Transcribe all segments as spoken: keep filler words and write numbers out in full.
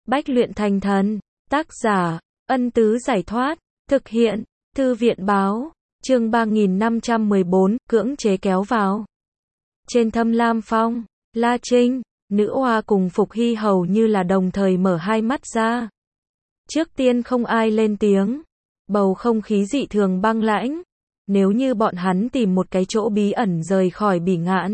Bách luyện thành thần. Tác giả, Ân Tứ Giải Thoát. Thực hiện, Thư viện Báo. Chương ba nghìn năm trăm mười bốn, cưỡng chế kéo vào. Trên Thâm Lam Phong, La Trinh, nữ oa cùng Phục Hy hầu như là đồng thời mở hai mắt ra. Trước tiên không ai lên tiếng. Bầu không khí dị thường băng lãnh. Nếu như bọn hắn tìm một cái chỗ bí ẩn rời khỏi Bỉ Ngạn,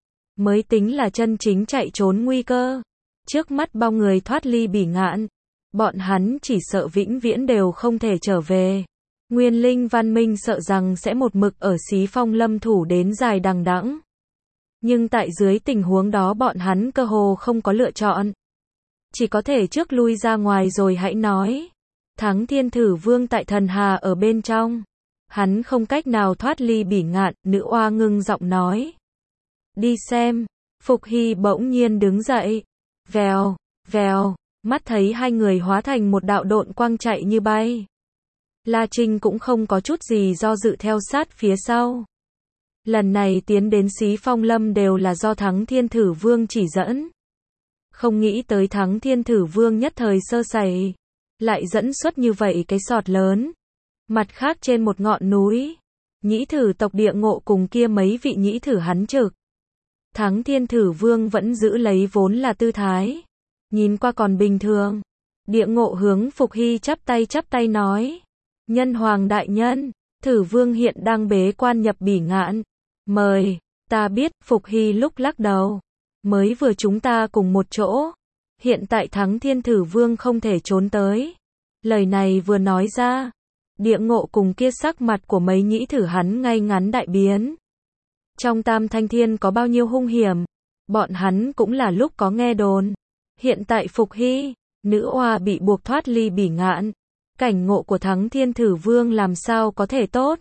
mới tính là chân chính chạy trốn nguy cơ. Trước mắt bao người thoát ly Bỉ Ngạn, bọn hắn chỉ sợ vĩnh viễn đều không thể trở về. Nguyên linh văn minh sợ rằng sẽ một mực ở Xí Phong lâm thủ đến dài đằng đẵng. Nhưng tại dưới tình huống đó bọn hắn cơ hồ không có lựa chọn. Chỉ có thể trước lui ra ngoài rồi hãy nói. Thắng Thiên Thử Vương tại Thần Hà ở bên trong. Hắn không cách nào thoát ly Bỉ Ngạn, nữ oa ngưng giọng nói. Đi xem. Phục Hy bỗng nhiên đứng dậy. Vèo, vèo, mắt thấy hai người hóa thành một đạo độn quang chạy như bay. La Trinh cũng không có chút gì do dự theo sát phía sau. Lần này tiến đến Xí Phong Lâm đều là do Thắng Thiên Thử Vương chỉ dẫn. Không nghĩ tới Thắng Thiên Thử Vương nhất thời sơ sẩy, lại dẫn xuất như vậy cái sọt lớn. Mặt khác trên một ngọn núi, nhĩ thử tộc Địa Ngộ cùng kia mấy vị nhĩ thử hắn trực. Thắng Thiên Thử Vương vẫn giữ lấy vốn là tư thái, nhìn qua còn bình thường. Địa Ngộ hướng Phục Hy chắp tay chắp tay nói. Nhân hoàng đại nhân, Thử Vương hiện đang bế quan nhập Bỉ Ngạn. Mời, ta biết, Phục Hy lúc lắc đầu. Mới vừa chúng ta cùng một chỗ. Hiện tại Thắng Thiên Thử Vương không thể trốn tới. Lời này vừa nói ra, Địa Ngộ cùng kia sắc mặt của mấy nhĩ thử hắn ngay ngắn đại biến. Trong Tam Thanh Thiên có bao nhiêu hung hiểm, bọn hắn cũng là lúc có nghe đồn. Hiện tại Phục Hy, nữ oa bị buộc thoát ly Bỉ Ngạn. Cảnh ngộ của Thắng Thiên Thử Vương làm sao có thể tốt.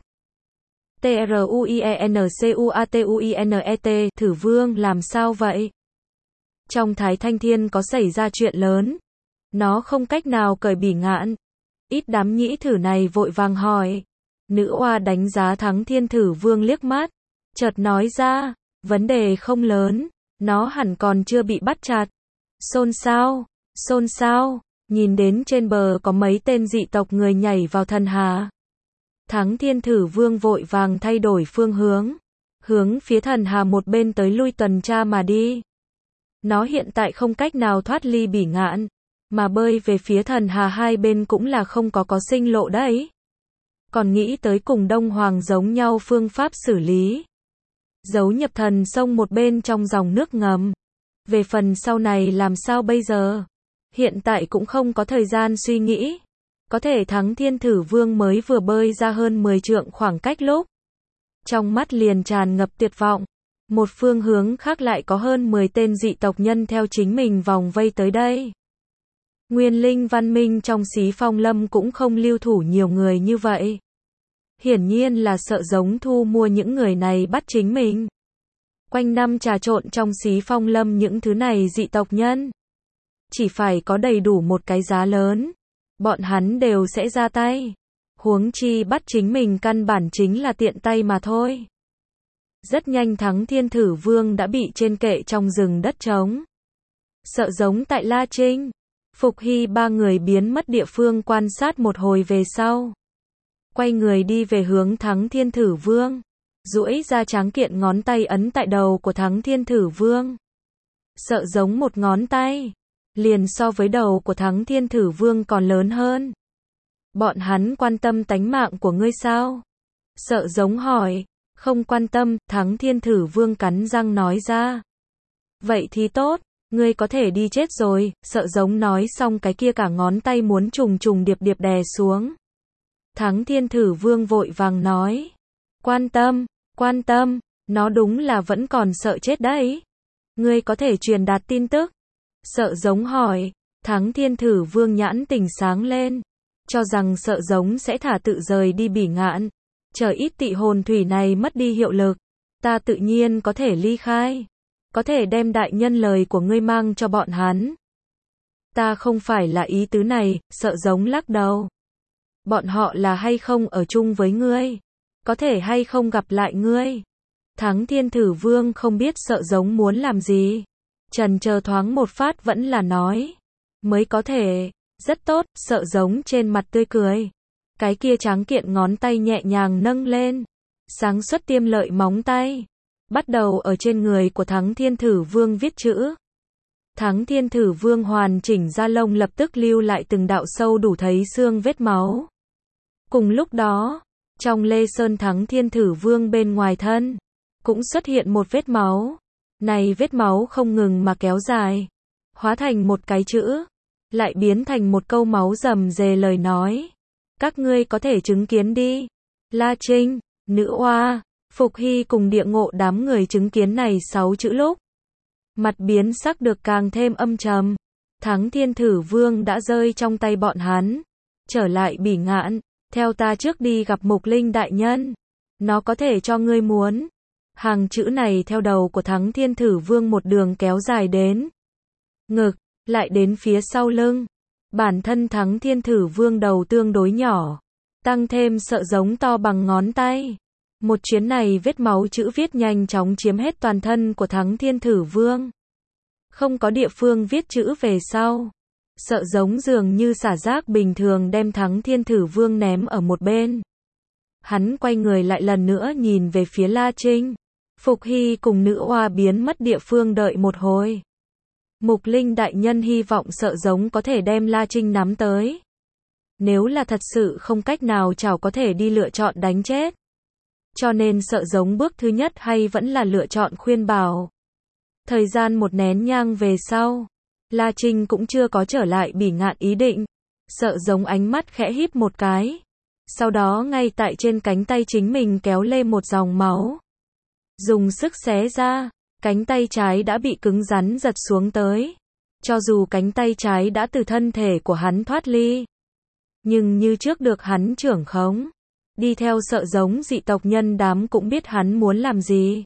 T R U I E N C U A T U I N E T, Thử Vương làm sao vậy? Trong Thái Thanh Thiên có xảy ra chuyện lớn. Nó không cách nào cởi Bỉ Ngạn. Ít đám nhĩ thử này vội vàng hỏi. Nữ oa đánh giá Thắng Thiên Thử Vương liếc mắt. Chợt nói ra, vấn đề không lớn. Nó hẳn còn chưa bị bắt chặt. Xôn xao, xôn xao. Nhìn đến trên bờ có mấy tên dị tộc người nhảy vào Thần Hà. Thắng Thiên Thử Vương vội vàng thay đổi phương hướng. Hướng phía Thần Hà một bên tới lui tuần tra mà đi. Nó hiện tại không cách nào thoát ly Bỉ Ngạn. Mà bơi về phía Thần Hà hai bên cũng là không có có sinh lộ đấy. Còn nghĩ tới cùng Đông Hoàng giống nhau phương pháp xử lý. Giấu nhập thần sông một bên trong dòng nước ngầm. Về phần sau này làm sao bây giờ? Hiện tại cũng không có thời gian suy nghĩ. Có thể Thắng Thiên Thử Vương mới vừa bơi ra hơn mười trượng khoảng cách lúc. Trong mắt liền tràn ngập tuyệt vọng. Một phương hướng khác lại có hơn mười tên dị tộc nhân theo chính mình vòng vây tới đây. Nguyên linh văn minh trong Xí Phong Lâm cũng không lưu thủ nhiều người như vậy. Hiển nhiên là sợ giống thu mua những người này bắt chính mình. Quanh năm trà trộn trong Xí Phong Lâm những thứ này dị tộc nhân. Chỉ phải có đầy đủ một cái giá lớn. Bọn hắn đều sẽ ra tay. Huống chi bắt chính mình căn bản chính là tiện tay mà thôi. Rất nhanh Thắng Thiên Thử Vương đã bị trên kệ trong rừng đất trống. Sợ giống tại La Trinh, Phục Hy ba người biến mất địa phương quan sát một hồi về sau. Quay người đi về hướng Thắng Thiên Thử Vương. Duỗi ra tráng kiện ngón tay ấn tại đầu của Thắng Thiên Thử Vương. Sợ giống một ngón tay. Liền so với đầu của Thắng Thiên Thử Vương còn lớn hơn. Bọn hắn quan tâm tánh mạng của ngươi sao? Sợ giống hỏi. Không quan tâm, Thắng Thiên Thử Vương cắn răng nói ra. Vậy thì tốt, ngươi có thể đi chết rồi. Sợ giống nói xong cái kia cả ngón tay muốn trùng trùng điệp điệp đè xuống. Thắng Thiên Thử Vương vội vàng nói. Quan tâm, quan tâm, nó đúng là vẫn còn sợ chết đấy. Ngươi có thể truyền đạt tin tức. Sợ giống hỏi. Thắng Thiên Thử Vương nhãn tỉnh sáng lên. Cho rằng sợ giống sẽ thả tự rời đi Bỉ Ngạn. Chờ ít tị hồn thủy này mất đi hiệu lực. Ta tự nhiên có thể ly khai. Có thể đem đại nhân lời của ngươi mang cho bọn hắn. Ta không phải là ý tứ này, sợ giống lắc đầu. Bọn họ là hay không ở chung với ngươi? Có thể hay không gặp lại ngươi? Thắng Thiên Thử Vương không biết sợ giống muốn làm gì. Trần chờ thoáng một phát vẫn là nói. mới có thể. Rất tốt, sợ giống trên mặt tươi cười. Cái kia tráng kiện ngón tay nhẹ nhàng nâng lên. Sáng suốt tiêm lợi móng tay. Bắt đầu ở trên người của Thắng Thiên Thử Vương viết chữ. Thắng Thiên Thử Vương hoàn chỉnh da lông lập tức lưu lại từng đạo sâu đủ thấy xương vết máu. Cùng lúc đó, trong Lê Sơn Thắng Thiên Thử Vương bên ngoài thân, cũng xuất hiện một vết máu. Này vết máu không ngừng mà kéo dài, hóa thành một cái chữ, lại biến thành một câu máu rầm rề lời nói. Các ngươi có thể chứng kiến đi. La Trinh, Nữ Oa, Phục Hy cùng Địa Ngộ đám người chứng kiến này sáu chữ lúc. Mặt biến sắc được càng thêm âm trầm. Thắng Thiên Thử Vương đã rơi trong tay bọn hắn. Trở lại Bỉ Ngạn, theo ta trước đi gặp Mục Linh đại nhân. Nó có thể cho ngươi muốn. Hàng chữ này theo đầu của Thắng Thiên Thử Vương một đường kéo dài đến ngực, lại đến phía sau lưng. Bản thân Thắng Thiên Thử Vương đầu tương đối nhỏ, tăng thêm sợ giống to bằng ngón tay. Một chuyến này vết máu chữ viết nhanh chóng chiếm hết toàn thân của Thắng Thiên Thử Vương. Không có địa phương viết chữ về sau. Sợ giống dường như xả rác bình thường đem Thắng Thiên Thử Vương ném ở một bên. Hắn quay người lại lần nữa nhìn về phía La Trinh. Phục Hy cùng Nữ Oa biến mất địa phương đợi một hồi. Mục Linh đại nhân hy vọng sợ giống có thể đem La Trinh nắm tới. Nếu là thật sự không cách nào chảo có thể đi lựa chọn đánh chết. Cho nên sợ giống bước thứ nhất hay vẫn là lựa chọn khuyên bảo. Thời gian một nén nhang về sau, La Trinh cũng chưa có trở lại Bỉ Ngạn ý định. Sợ giống ánh mắt khẽ híp một cái. Sau đó ngay tại trên cánh tay chính mình kéo lê một dòng máu. Dùng sức xé ra, cánh tay trái đã bị cứng rắn giật xuống tới. Cho dù cánh tay trái đã từ thân thể của hắn thoát ly, nhưng như trước được hắn trưởng khống. Đi theo sợ giống dị tộc nhân đám cũng biết hắn muốn làm gì.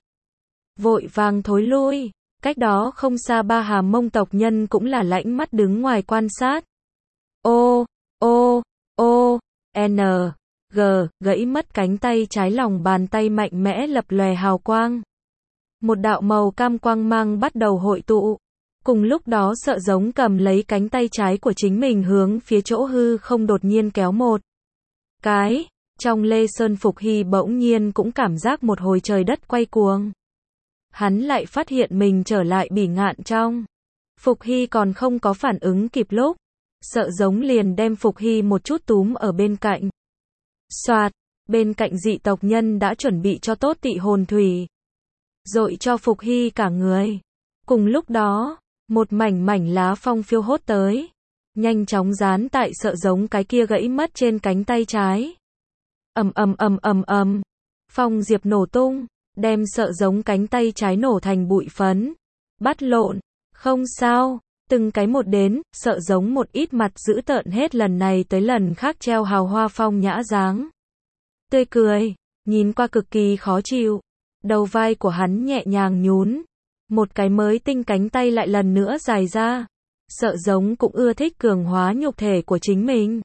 Vội vàng thối lui, cách đó không xa ba Hà Mông tộc nhân cũng là lãnh mắt đứng ngoài quan sát. Ô, ô, ô, N, G, gãy mất cánh tay trái lòng bàn tay mạnh mẽ lập lòe hào quang. Một đạo màu cam quang mang bắt đầu hội tụ. Cùng lúc đó sợ giống cầm lấy cánh tay trái của chính mình hướng phía chỗ hư không đột nhiên kéo một cái. Trong Lê Sơn Phục Hy bỗng nhiên cũng cảm giác một hồi trời đất quay cuồng. Hắn lại phát hiện mình trở lại Bỉ Ngạn trong. Phục Hy còn không có phản ứng kịp lúc. Sợ giống liền đem Phục Hy một chút túm ở bên cạnh. Soạt, bên cạnh dị tộc nhân đã chuẩn bị cho tốt tị hồn thủy. Dội cho Phục Hy cả người. Cùng lúc đó, một mảnh mảnh lá phong phiêu hốt tới. Nhanh chóng dán tại sợ giống cái kia gãy mất trên cánh tay trái. Ầm ầm ầm ầm ầm. Phong diệp nổ tung, đem sợ giống cánh tay trái nổ thành bụi phấn. Bắt lộn, không sao, từng cái một đến, sợ giống một ít mặt dữ tợn hết lần này tới lần khác treo hào hoa phong nhã dáng. Tươi cười, nhìn qua cực kỳ khó chịu. Đầu vai của hắn nhẹ nhàng nhún. Một cái mới tinh cánh tay lại lần nữa dài ra. Sợ giống cũng ưa thích cường hóa nhục thể của chính mình.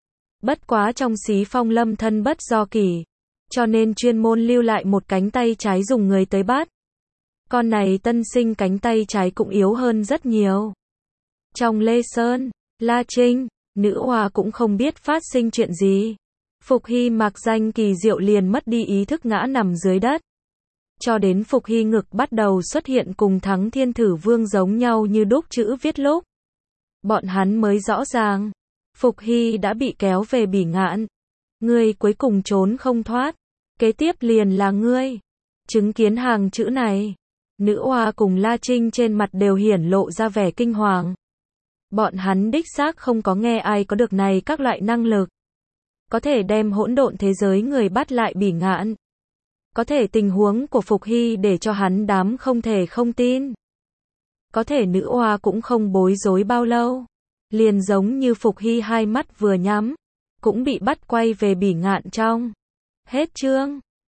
Bất quá trong xí phong lâm thân bất do kỳ. Cho nên chuyên môn lưu lại một cánh tay trái dùng người tới bắt. Con này tân sinh cánh tay trái cũng yếu hơn rất nhiều. Trong Lê Sơn, La Trinh, Nữ Oa cũng không biết phát sinh chuyện gì. Phục Hy mặc danh kỳ diệu liền mất đi ý thức ngã nằm dưới đất. Cho đến Phục Hy ngực bắt đầu xuất hiện cùng Thắng Thiên Thử Vương giống nhau như đúc chữ viết lúc. Bọn hắn mới rõ ràng. Phục Hy đã bị kéo về Bỉ Ngạn. Ngươi cuối cùng trốn không thoát. Kế tiếp liền là ngươi. Chứng kiến hàng chữ này. Nữ Oa cùng La Trinh trên mặt đều hiển lộ ra vẻ kinh hoàng. Bọn hắn đích xác không có nghe ai có được này các loại năng lực. Có thể đem hỗn độn thế giới người bắt lại Bỉ Ngạn. Có thể tình huống của Phục Hy để cho hắn đám không thể không tin. Có thể Nữ Oa cũng không bối rối bao lâu. Liền giống như Phục Hy hai mắt vừa nhắm. Cũng bị bắt quay về Bỉ Ngạn trong. Hết chương.